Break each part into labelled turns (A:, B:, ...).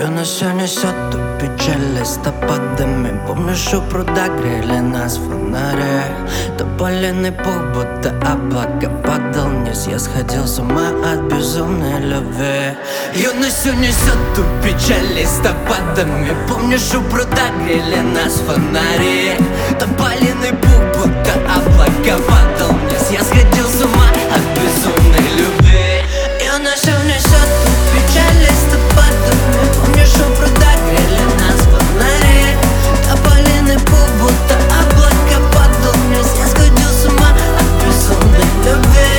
A: Юнося несет ту печаль листопадами. Помню, что пруда грели нас фонари. Тополиный пух, будто облако падал вниз. Я сходил с ума от безумной любви. Юнося несет ту печаль листопадами. Помню, что пруда грели нас фонари. Тополиный пух, будто облако падал вниз. Я сходил с ума от безумной любви. Юнося несет ту печаль листопадами. Помню, что пруда грели нас фонари. Тополиный пух, будто облако падал вниз. Я сходил с ума от безумной любви.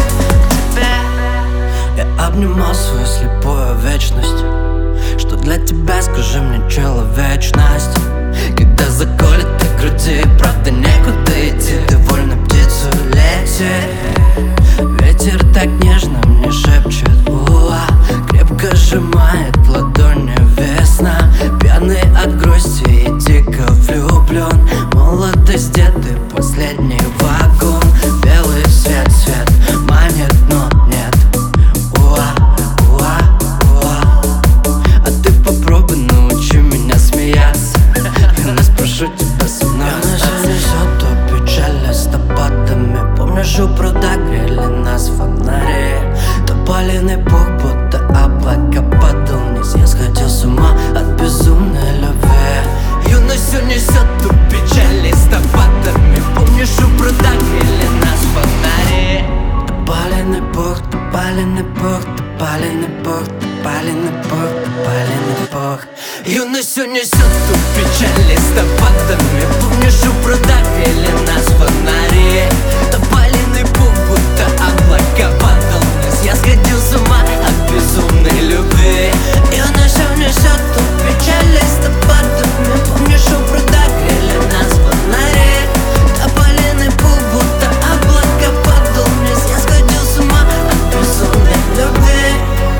A: Я обнимал свою слепую вечность. Что для тебя, скажи мне, человечность? Когда заколет в груди, правда некуда идти. Ты вольно птицу лететь. Ветер так нежно мне шепчет уа. Крепко сжимает ладони весна. Пьяный от грусти и дико влюблен. Молодость, деды, последний вагон. Белый свет, свет манит, но нет. Уа, уа, уа. А ты попробуй научи меня смеяться. Я не спрошу тебя со мной остаться. Несет ту печаль листопадами. Помню, что пруда грели нас фонари. Тополиный пух, будто облако падал вниз. Я сходил с ума от безумной любви. Юнося несет ту печаль листопадами. Помню, что пруда грели нас фонари. Тополиный пух, тополиный пух, тополиный пух, тополиный пух, тополиный пух. Юнося несет ту печаль листопадами. Помню, что пруда грели нас фонари. Тополиный пух, будто облако падал вниз. Я сходил с ума от безумной любви. Юнося несет ту печаль листопадами. Помню, что пруда грели нас фонари. Тополиный пух, будто облако падал вниз. Я сходил с ума от безумной любви.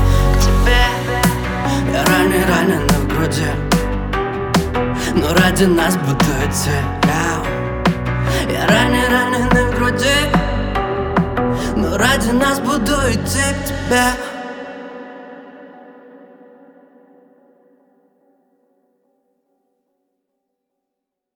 A: Я ранен в груди, но ради нас буду идти. Я ранен в груди, но ради нас буду идти к тебе.